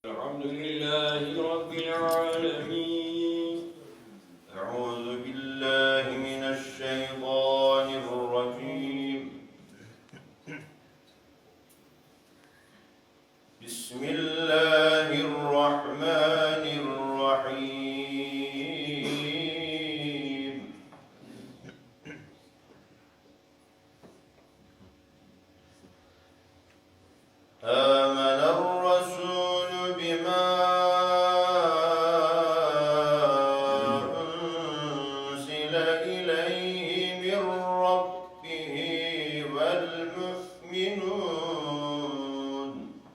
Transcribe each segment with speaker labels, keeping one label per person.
Speaker 1: الحمد لله رب العالمين.
Speaker 2: أعوذ بالله من الشيطان الرجيم. بسم الله الرحمن الرحيم. آمن الرسول بما أنزل إليه من ربه والمؤمنون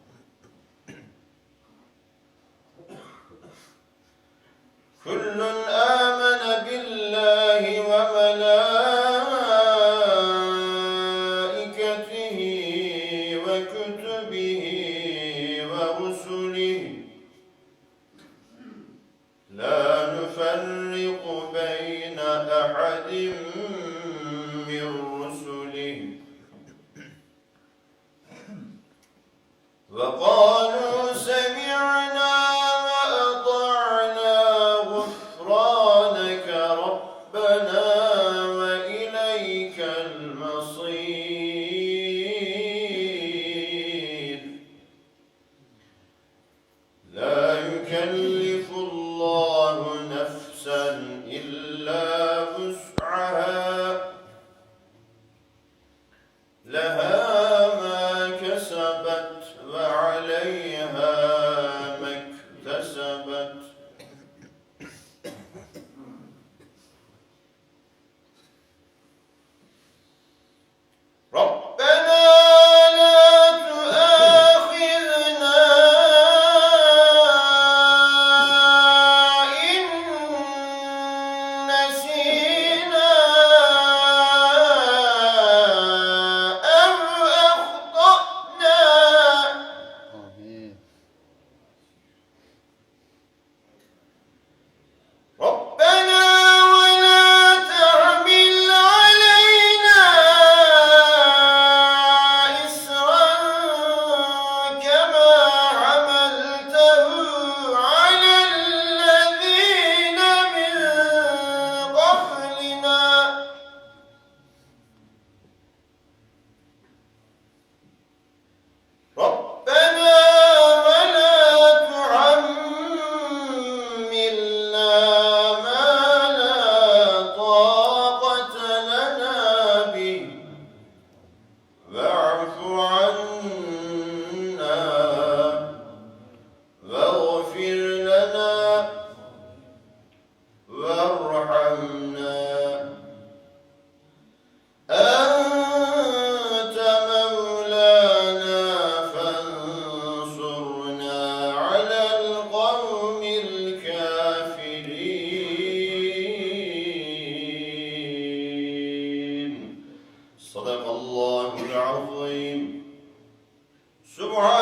Speaker 2: كل آمن بالله وملائكته وكتبه ورسله لا نفرق بين أحد من رسله وقالوا سمعنا وأطعنا غفرانك ربنا وإليك المصير لا يكلف الله نفسا إلا وسعها لها ما كسبت وعليها ما اكتسبت ربنا لا تؤاخذنا إن نسينا أو أخطأنا ربنا ولا تحمل علينا إصرا كما حملته على الذين من قبلنا ربنا ولا تحملنا ما لا طاقة لنا به واعف عنا واغفر لنا وارحمنا أنت مولانا فانصرنا على القوم الكافرين صدق الله العظيم. سبحان